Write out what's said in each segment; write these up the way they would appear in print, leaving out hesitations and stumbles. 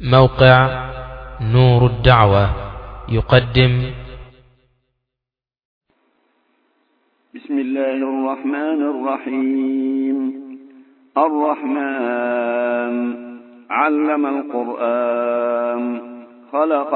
موقع نور الدعوة يقدم. بسم الله الرحمن الرحيم. الرحمن علم القرآن، خلق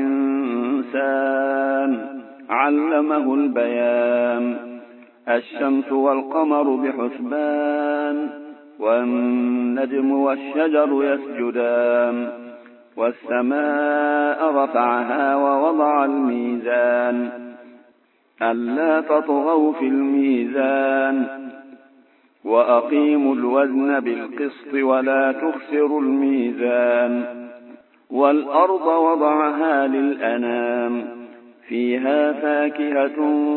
الإنسان، علمه البيان. الشمس والقمر بحسبان، والنجم والشجر يسجدان. والسماء رفعها ووضع الميزان، ألا تطغوا في الميزان، وأقيموا الوزن بالقسط ولا تخسروا الميزان. والأرض وضعها للأنام، فيها فاكهة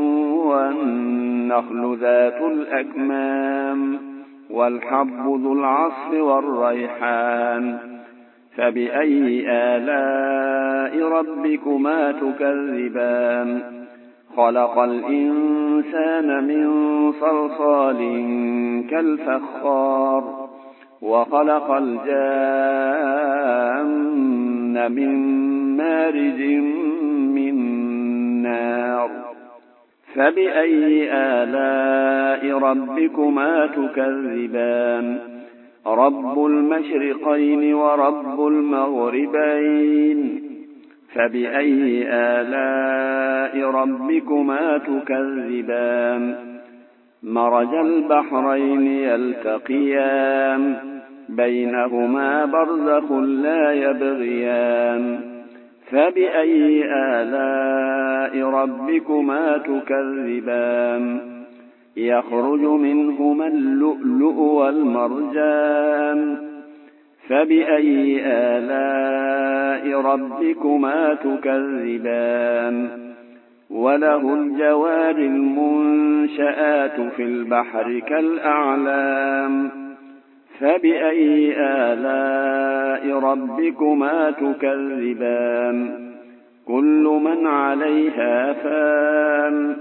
والنخل ذات الأكمام، والحب ذو العصف والريحان. فبأي آلاء ربكما تكذبان؟ خلق الإنسان من صلصال كالفخار، وخلق الجان من مارج من نار. فبأي آلاء ربكما تكذبان؟ رب المشرقين ورب المغربين. فبأي آلاء ربكما تكذبان؟ مرج البحرين يلتقيان، بينهما برزخ لا يبغيان. فبأي آلاء ربكما تكذبان؟ يخرج منهما اللؤلؤ والمرجان. فبأي آلاء ربكما تكذبان؟ وله الجوار المنشآت في البحر كالأعلام. فبأي آلاء ربكما تكذبان؟ كل من عليها فان،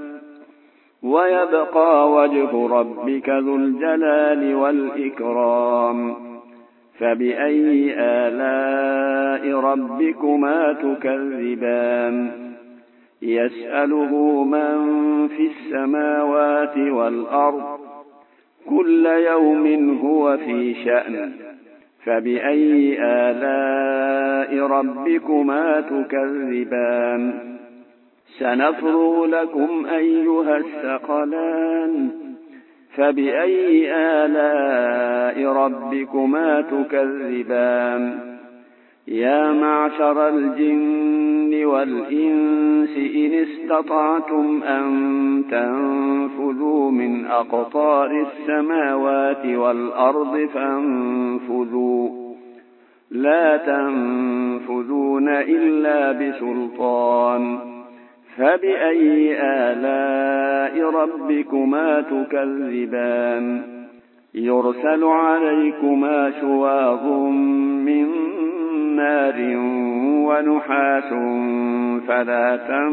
ويبقى وجه ربك ذو الجلال والإكرام. فبأي آلاء ربكما تكذبان؟ يسأله من في السماوات والأرض، كل يوم هو في شأن. فبأي آلاء ربكما تكذبان؟ سنفرغ لكم أيها الثقلان. فبأي آلاء ربكما تكذبان؟ يا معشر الجن والإنس إن استطعتم أن تنفذوا من أقطار السماوات والأرض فانفذوا، لا تنفذون إلا بسلطان. فبأي آلاء ربكما تكذبان؟ يرسل عليكما شواظ من نار ونحاس فلا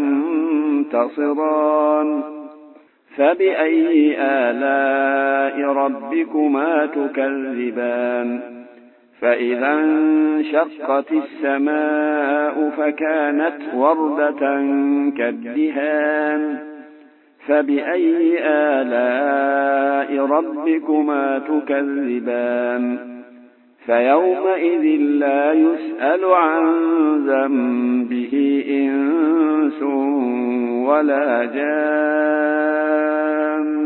تنتصران. فبأي آلاء ربكما تكذبان؟ فإذا انشقت السماء فكانت وردة كالدهان. فبأي آلاء ربكما تكذبان؟ فيومئذ لا يسأل عن ذنبه إنس ولا جان.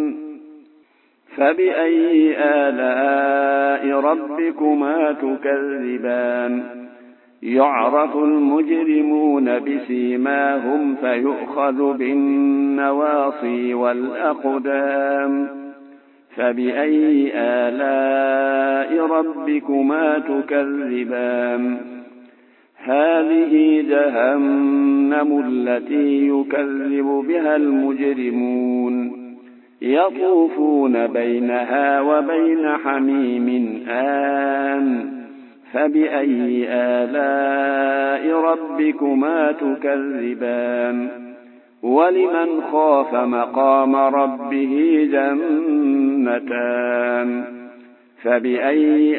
فبأي آلاء ربكما تكذبان؟ يعرف المجرمون بسيماهم فيؤخذ بالنواصي والأقدام. فبأي آلاء ربكما تكذبان؟ هذه جهنم التي يكذب بها المجرمون، يطوفون بينها وبين حميم آن. فبأي آلاء ربكما تكذبان؟ ولمن خاف مقام ربه جنتان، فبأي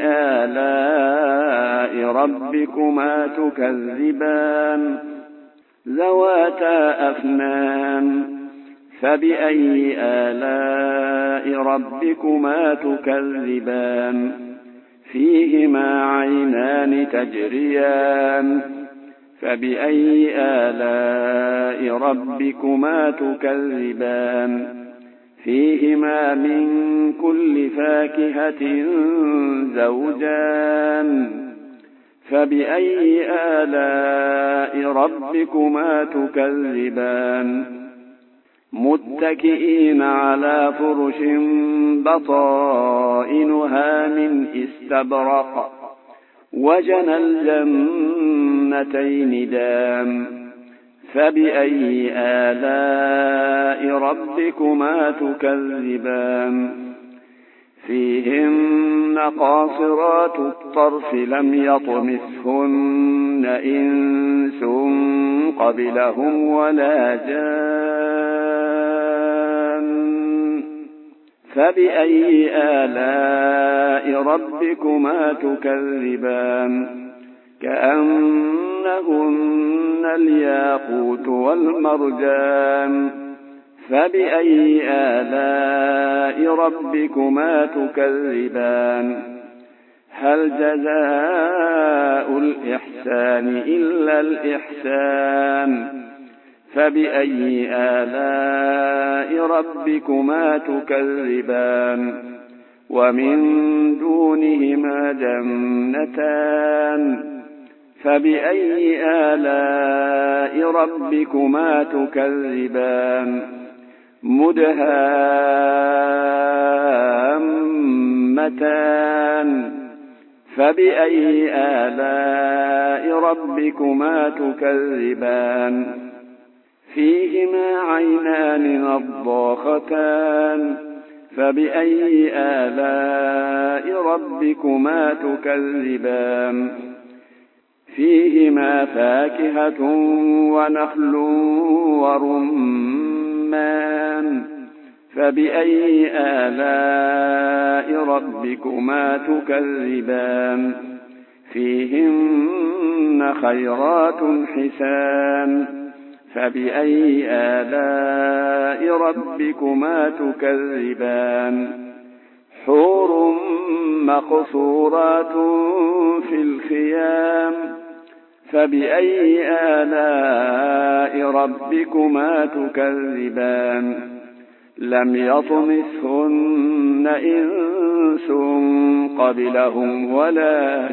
آلاء ربكما تكذبان ذواتا أفنان فبأي آلاء ربكما تكذبان فيهما عينان تجريان فبأي آلاء ربكما تكذبان فيهما من كل فاكهة زوجان فبأي آلاء ربكما تكذبان متكئين على فرش بطائنها من استبرق وجنى الجنتين دان فبأي آلاء ربكما تكذبان فيهن قاصرات الطرف لم يطمثهن إنس قبلهم ولا جان فبأي آلاء ربكما تكذبان كأنهن الياقوت والمرجان فبأي آلاء ربكما تكذبان هل جزاء الإحسان إلا الإحسان فبأي آلاء ربكما تكذبان ومن دونهما جنتان فبأي آلاء ربكما تكذبان مدهامتان فبأي آلاء ربكما تكذبان فيهما عينان نضاختان فبأي آلاء ربكما تكذبان فيهما فاكهة ونخل ورمان فبأي آلاء ربكما تكذبان فيهن خيرات حسان فبأي آلاء ربكما تكذبان حور مقصورات في الخيام فبأي آلاء ربكما تكذبان لم يطمثهن إنس قبلهم ولا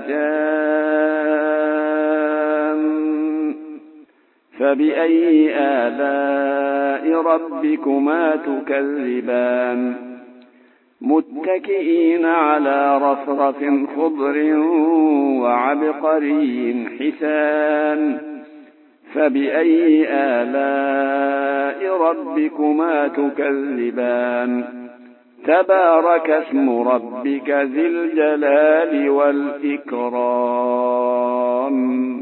جان فبأي آلاء ربكما تكذبان متكئين على رفرف خضر وعبقري حسان فبأي آلاء ربكما تكذبان تبارك اسم ربك ذي الجلال والإكرام